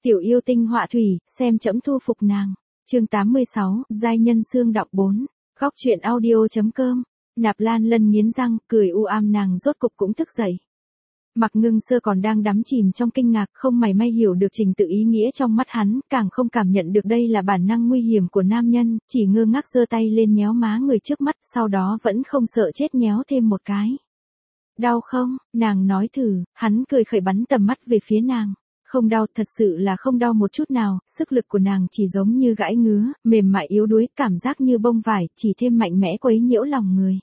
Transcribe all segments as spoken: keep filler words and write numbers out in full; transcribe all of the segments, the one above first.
Tiểu yêu tinh họa thủy, xem trẫm thu phục nàng. Chương tám mươi sáu, giai nhân xương đọng bốn. Góc truyện audio.com. Nạp Lan Lân nghiến răng, cười u ám, nàng rốt cục cũng thức dậy. Mặc Ngưng Sơ còn đang đắm chìm trong kinh ngạc, không mảy may hiểu được trình tự ý nghĩa trong mắt hắn, càng không cảm nhận được đây là bản năng nguy hiểm của nam nhân, chỉ ngơ ngác giơ tay lên nhéo má người trước mắt, sau đó vẫn không sợ chết nhéo thêm một cái. Đau không? Nàng nói thử, hắn cười khởi bắn tầm mắt về phía nàng. Không đau, thật sự là không đau một chút nào, sức lực của nàng chỉ giống như gãi ngứa, mềm mại yếu đuối, cảm giác như bông vải, chỉ thêm mạnh mẽ quấy nhiễu lòng người.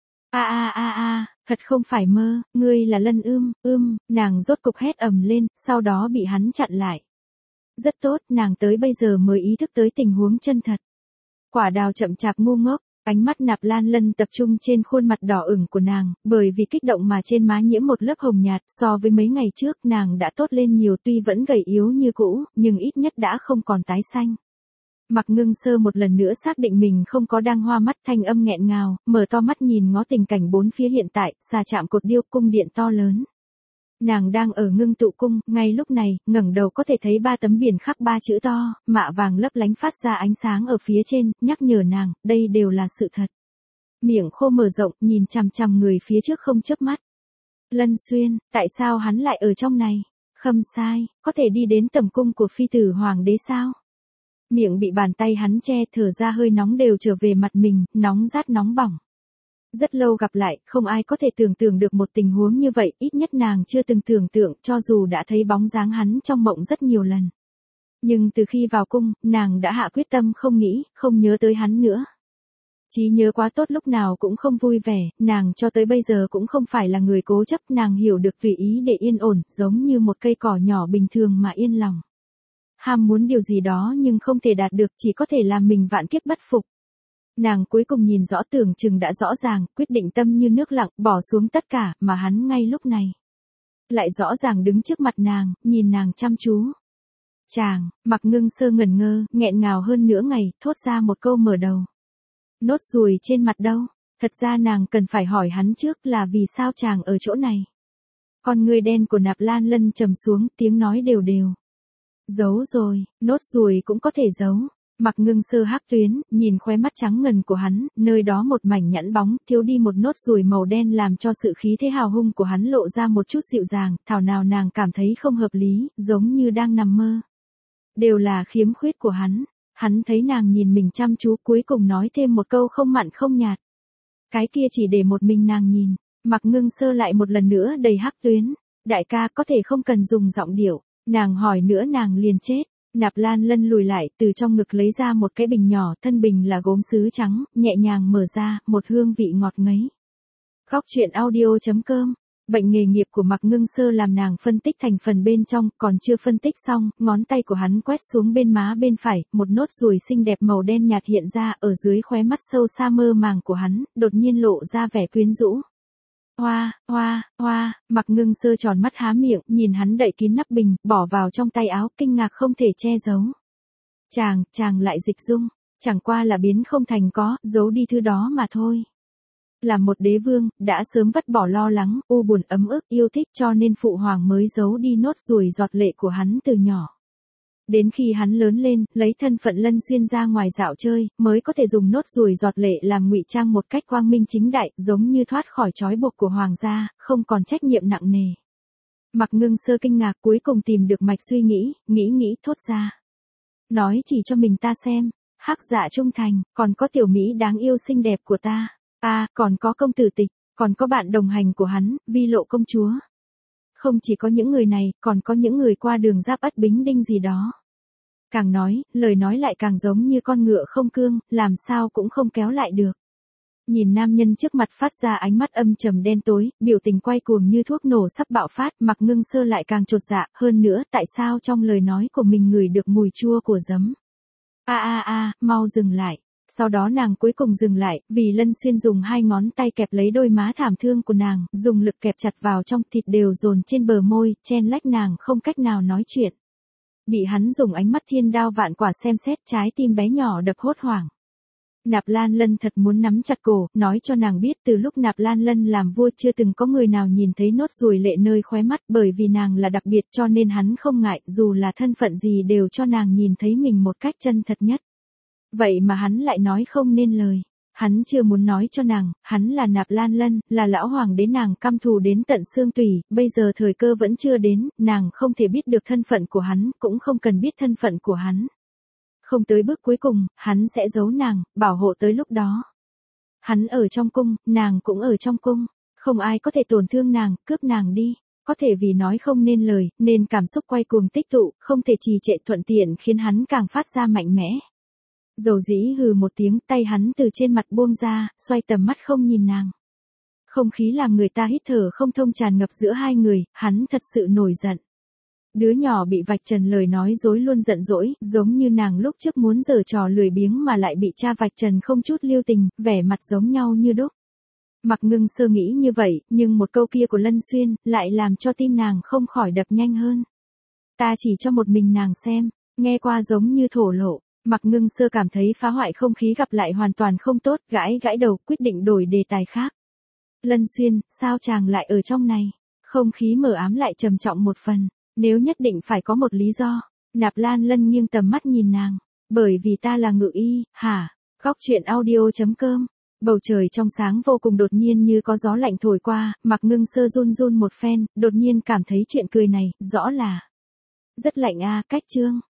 A a a a, thật không phải mơ, ngươi là Lân ưm, ưm, nàng rốt cục hét ầm lên, sau đó bị hắn chặn lại. Rất tốt, nàng tới bây giờ mới ý thức tới tình huống chân thật. Quả đào chậm chạp ngu ngốc, ánh mắt Nạp Lan Lân tập trung trên khuôn mặt đỏ ửng của nàng, bởi vì kích động mà trên má nhiễm một lớp hồng nhạt, so với mấy ngày trước nàng đã tốt lên nhiều, tuy vẫn gầy yếu như cũ, nhưng ít nhất đã không còn tái xanh. Mặc Ngưng Sơ một lần nữa xác định mình không có đang hoa mắt, thanh âm nghẹn ngào, mở to mắt nhìn ngó tình cảnh bốn phía hiện tại, xà chạm cột điêu, cung điện to lớn. Nàng đang ở Ngưng Tụ Cung, ngay lúc này, ngẩng đầu có thể thấy ba tấm biển khắc ba chữ to, mạ vàng lấp lánh phát ra ánh sáng ở phía trên, nhắc nhở nàng, đây đều là sự thật. Miệng khô mở rộng, nhìn chằm chằm người phía trước không chớp mắt. Lân Xuyên, tại sao hắn lại ở trong này? Khâm Sai, có thể đi đến tầm cung của phi tử hoàng đế sao? Miệng bị bàn tay hắn che, thở ra hơi nóng đều trở về mặt mình, nóng rát nóng bỏng. Rất lâu gặp lại, không ai có thể tưởng tượng được một tình huống như vậy, ít nhất nàng chưa từng tưởng tượng, cho dù đã thấy bóng dáng hắn trong mộng rất nhiều lần. Nhưng từ khi vào cung, nàng đã hạ quyết tâm không nghĩ, không nhớ tới hắn nữa. Trí nhớ quá tốt lúc nào cũng không vui vẻ, nàng cho tới bây giờ cũng không phải là người cố chấp, nàng hiểu được tùy ý để yên ổn, giống như một cây cỏ nhỏ bình thường mà yên lòng. Ham muốn điều gì đó nhưng không thể đạt được, chỉ có thể làm mình vạn kiếp bất phục. Nàng cuối cùng nhìn rõ, tưởng chừng đã rõ ràng, quyết định tâm như nước lặng, bỏ xuống tất cả, mà hắn ngay lúc này lại rõ ràng đứng trước mặt nàng, nhìn nàng chăm chú. Chàng, Mặc Ngưng Sơ ngẩn ngơ, nghẹn ngào hơn nửa ngày, thốt ra một câu mở đầu. Nốt ruồi trên mặt đâu? Thật ra nàng cần phải hỏi hắn trước là vì sao chàng ở chỗ này. Con người đen của Nạp Lan Lân trầm xuống, tiếng nói đều đều. Giấu rồi, nốt ruồi cũng có thể giấu. Mặc Ngưng Sơ hắc tuyến, nhìn khóe mắt trắng ngần của hắn, nơi đó một mảnh nhẵn bóng, thiếu đi một nốt ruồi màu đen làm cho sự khí thế hào hung của hắn lộ ra một chút dịu dàng, thảo nào nàng cảm thấy không hợp lý, giống như đang nằm mơ. Đều là khiếm khuyết của hắn. Hắn thấy nàng nhìn mình chăm chú, cuối cùng nói thêm một câu không mặn không nhạt. Cái kia chỉ để một mình nàng nhìn. Mặc Ngưng Sơ lại một lần nữa đầy hắc tuyến. Đại ca có thể không cần dùng giọng điệu. Nàng hỏi nữa nàng liền chết. Nạp Lan Lân lùi lại, từ trong ngực lấy ra một cái bình nhỏ, thân bình là gốm sứ trắng, nhẹ nhàng mở ra, một hương vị ngọt ngấy. Góc truyện audio.com. Bệnh nghề nghiệp của Mặc Ngưng Sơ làm nàng phân tích thành phần bên trong, còn chưa phân tích xong, ngón tay của hắn quét xuống bên má bên phải, một nốt ruồi xinh đẹp màu đen nhạt hiện ra, ở dưới khóe mắt sâu xa mơ màng của hắn, đột nhiên lộ ra vẻ quyến rũ. Hoa, hoa, hoa, Mặc Ngưng Sơ tròn mắt há miệng, nhìn hắn đậy kín nắp bình, bỏ vào trong tay áo, kinh ngạc không thể che giấu. Chàng, chàng lại dịch dung, chẳng qua là biến không thành có, giấu đi thứ đó mà thôi. Là một đế vương, đã sớm vứt bỏ lo lắng, u buồn ấm ức, yêu thích, cho nên phụ hoàng mới giấu đi nốt ruồi giọt lệ của hắn từ nhỏ. Đến khi hắn lớn lên, lấy thân phận Lân Xuyên ra ngoài dạo chơi, mới có thể dùng nốt ruồi giọt lệ làm ngụy trang một cách quang minh chính đại, giống như thoát khỏi trói buộc của hoàng gia, không còn trách nhiệm nặng nề. Mặc Ngưng Sơ kinh ngạc, cuối cùng tìm được mạch suy nghĩ, nghĩ nghĩ thốt ra. Nói chỉ cho mình ta xem, hắc dạ trung thành, còn có tiểu mỹ đáng yêu xinh đẹp của ta. À, còn có công tử Tịch, còn có bạn đồng hành của hắn, Vi Lộ công chúa. Không chỉ có những người này, còn có những người qua đường Giáp Ất Bính Đinh gì đó. Càng nói, lời nói lại càng giống như con ngựa không cương, làm sao cũng không kéo lại được. Nhìn nam nhân trước mặt phát ra ánh mắt âm trầm đen tối, biểu tình quay cuồng như thuốc nổ sắp bạo phát, Mặc Ngưng Sơ lại càng chột dạ, hơn nữa, tại sao trong lời nói của mình ngửi được mùi chua của giấm. A a a, mau dừng lại. Sau đó nàng cuối cùng dừng lại, vì Lân Xuyên dùng hai ngón tay kẹp lấy đôi má thảm thương của nàng, dùng lực kẹp chặt vào trong, thịt đều dồn trên bờ môi, chen lách nàng không cách nào nói chuyện. Bị hắn dùng ánh mắt thiên đao vạn quả xem xét, trái tim bé nhỏ đập hốt hoảng. Nạp Lan Lân thật muốn nắm chặt cổ, nói cho nàng biết từ lúc Nạp Lan Lân làm vua chưa từng có người nào nhìn thấy nốt ruồi lệ nơi khóe mắt, bởi vì nàng là đặc biệt cho nên hắn không ngại, dù là thân phận gì đều cho nàng nhìn thấy mình một cách chân thật nhất. Vậy mà hắn lại nói không nên lời. Hắn chưa muốn nói cho nàng, hắn là Nạp Lan Lân, là lão hoàng đế nàng căm thù đến tận xương tủy, bây giờ thời cơ vẫn chưa đến, nàng không thể biết được thân phận của hắn, cũng không cần biết thân phận của hắn. Không tới bước cuối cùng, hắn sẽ giấu nàng, bảo hộ tới lúc đó. Hắn ở trong cung, nàng cũng ở trong cung, không ai có thể tổn thương nàng, cướp nàng đi. Có thể vì nói không nên lời, nên cảm xúc quay cuồng tích tụ, không thể trì trệ thuận tiện khiến hắn càng phát ra mạnh mẽ. Dầu dĩ hừ một tiếng, tay hắn từ trên mặt buông ra, xoay tầm mắt không nhìn nàng. Không khí làm người ta hít thở không thông tràn ngập giữa hai người, hắn thật sự nổi giận. Đứa nhỏ bị vạch trần lời nói dối luôn giận dỗi, giống như nàng lúc trước muốn giở trò lười biếng mà lại bị cha vạch trần không chút lưu tình, vẻ mặt giống nhau như đúc. Mặc Ngưng Sơ nghĩ như vậy, nhưng một câu kia của Lân Xuyên, lại làm cho tim nàng không khỏi đập nhanh hơn. Ta chỉ cho một mình nàng xem, nghe qua giống như thổ lộ. Mặc Ngưng Sơ cảm thấy phá hoại không khí gặp lại hoàn toàn không tốt, gãi gãi đầu, quyết định đổi đề tài khác. Lân Xuyên, sao chàng lại ở trong này? Không khí mờ ám lại trầm trọng một phần, nếu nhất định phải có một lý do. Nạp Lan Lân nghiêng tầm mắt nhìn nàng, bởi vì ta là ngự y, hả? Góc truyện audio chấm com. Bầu trời trong sáng vô cùng đột nhiên như có gió lạnh thổi qua, Mặc Ngưng Sơ run run một phen, đột nhiên cảm thấy chuyện cười này, rõ là rất lạnh a, cách chương.